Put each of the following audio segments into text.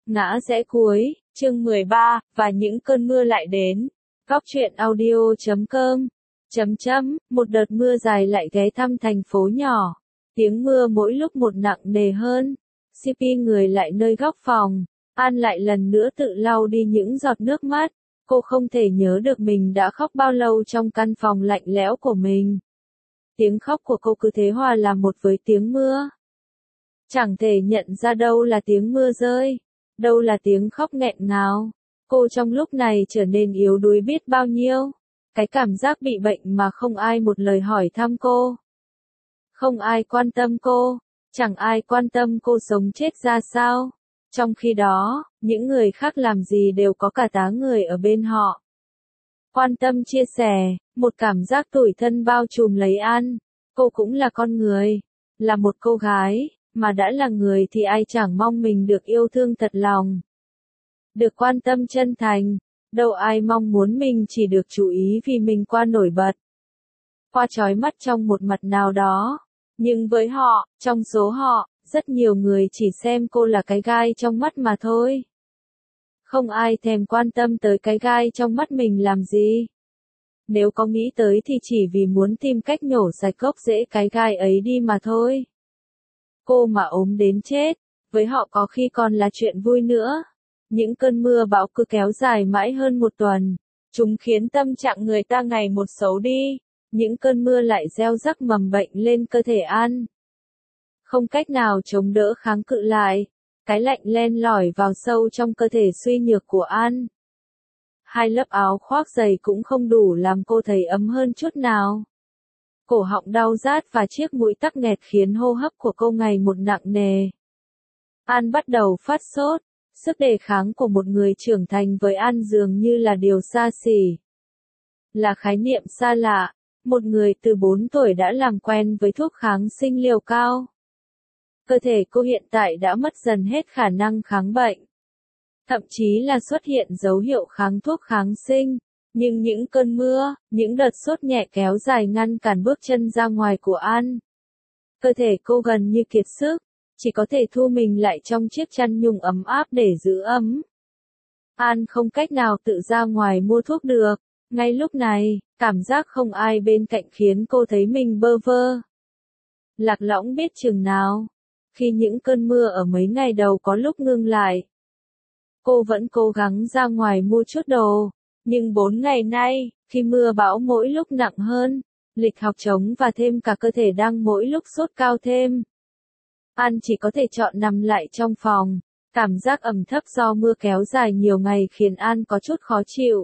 Ngã rẽ cuối, chương 13, và những cơn mưa lại đến. Góc truyện audio.com. Một đợt mưa dài lại ghé thăm thành phố nhỏ. Tiếng mưa mỗi lúc một nặng nề hơn. CP người lại nơi góc phòng. An lại lần nữa tự lau đi những giọt nước mắt. Cô không thể nhớ được mình đã khóc bao lâu trong căn phòng lạnh lẽo của mình. Tiếng khóc của cô cứ thế hòa làm một với tiếng mưa. Chẳng thể nhận ra đâu là tiếng mưa rơi, đâu là tiếng khóc nghẹn ngào. Cô trong lúc này trở nên yếu đuối biết bao nhiêu. Cái cảm giác bị bệnh mà không ai một lời hỏi thăm cô. Không ai quan tâm cô, chẳng ai quan tâm cô sống chết ra sao. Trong khi đó, những người khác làm gì đều có cả tá người ở bên họ. Quan tâm chia sẻ, một cảm giác tủi thân bao trùm lấy An. Cô cũng là con người, là một cô gái, mà đã là người thì ai chẳng mong mình được yêu thương thật lòng. Được quan tâm chân thành, đâu ai mong muốn mình chỉ được chú ý vì mình qua nổi bật. Qua chói mắt trong một mặt nào đó. Nhưng với họ, trong số họ, rất nhiều người chỉ xem cô là cái gai trong mắt mà thôi. Không ai thèm quan tâm tới cái gai trong mắt mình làm gì. Nếu có nghĩ tới thì chỉ vì muốn tìm cách nhổ sạch gốc rễ cái gai ấy đi mà thôi. Cô mà ốm đến chết, với họ có khi còn là chuyện vui nữa. Những cơn mưa bão cứ kéo dài mãi hơn một tuần. Chúng khiến tâm trạng người ta ngày một xấu đi. Những cơn mưa lại gieo rắc mầm bệnh lên cơ thể An. Không cách nào chống đỡ kháng cự lại. Cái lạnh len lỏi vào sâu trong cơ thể suy nhược của An. 2 lớp áo khoác dày cũng không đủ làm cô thấy ấm hơn chút nào. Cổ họng đau rát và chiếc mũi tắc nghẹt khiến hô hấp của cô ngày một nặng nề. An bắt đầu phát sốt. Sức đề kháng của một người trưởng thành với An dường như là điều xa xỉ. Là khái niệm xa lạ. Một người từ 4 tuổi đã làm quen với thuốc kháng sinh liều cao. Cơ thể cô hiện tại đã mất dần hết khả năng kháng bệnh. Thậm chí là xuất hiện dấu hiệu kháng thuốc kháng sinh. Nhưng những cơn mưa, những đợt sốt nhẹ kéo dài ngăn cản bước chân ra ngoài của An. Cơ thể cô gần như kiệt sức, chỉ có thể thu mình lại trong chiếc chăn nhung ấm áp để giữ ấm. An không cách nào tự ra ngoài mua thuốc được. Ngay lúc này, cảm giác không ai bên cạnh khiến cô thấy mình bơ vơ. Lạc lõng biết chừng nào. Khi những cơn mưa ở mấy ngày đầu có lúc ngưng lại. Cô vẫn cố gắng ra ngoài mua chút đồ. Nhưng 4 ngày nay, khi mưa bão mỗi lúc nặng hơn, lịch học trống và thêm cả cơ thể đang mỗi lúc sốt cao thêm. An chỉ có thể chọn nằm lại trong phòng. Cảm giác ẩm thấp do mưa kéo dài nhiều ngày khiến An có chút khó chịu.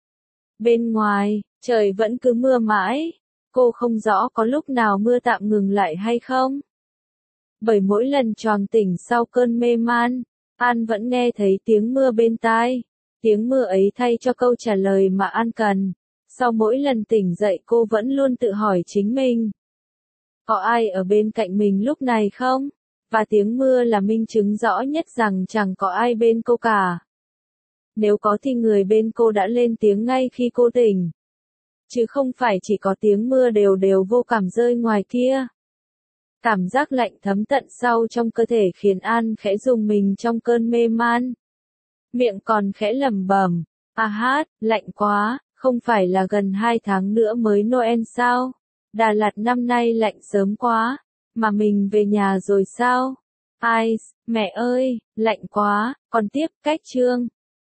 Bên ngoài, trời vẫn cứ mưa mãi. Cô không rõ có lúc nào mưa tạm ngừng lại hay không. Bởi mỗi lần choàng tỉnh sau cơn mê man, An vẫn nghe thấy tiếng mưa bên tai. Tiếng mưa ấy thay cho câu trả lời mà An cần. Sau mỗi lần tỉnh dậy cô vẫn luôn tự hỏi chính mình. Có ai ở bên cạnh mình lúc này không? Và tiếng mưa là minh chứng rõ nhất rằng chẳng có ai bên cô cả. Nếu có thì người bên cô đã lên tiếng ngay khi cô tỉnh. Chứ không phải chỉ có tiếng mưa đều đều vô cảm rơi ngoài kia. Cảm giác lạnh thấm tận sâu trong cơ thể khiến An khẽ rùng mình trong cơn mê man. Miệng còn khẽ lẩm bẩm, lạnh quá, không phải là gần 2 tháng nữa mới Noel sao? Đà Lạt năm nay lạnh sớm quá, mà mình về nhà rồi sao? Ai, mẹ ơi, lạnh quá, còn tiếp cách chương.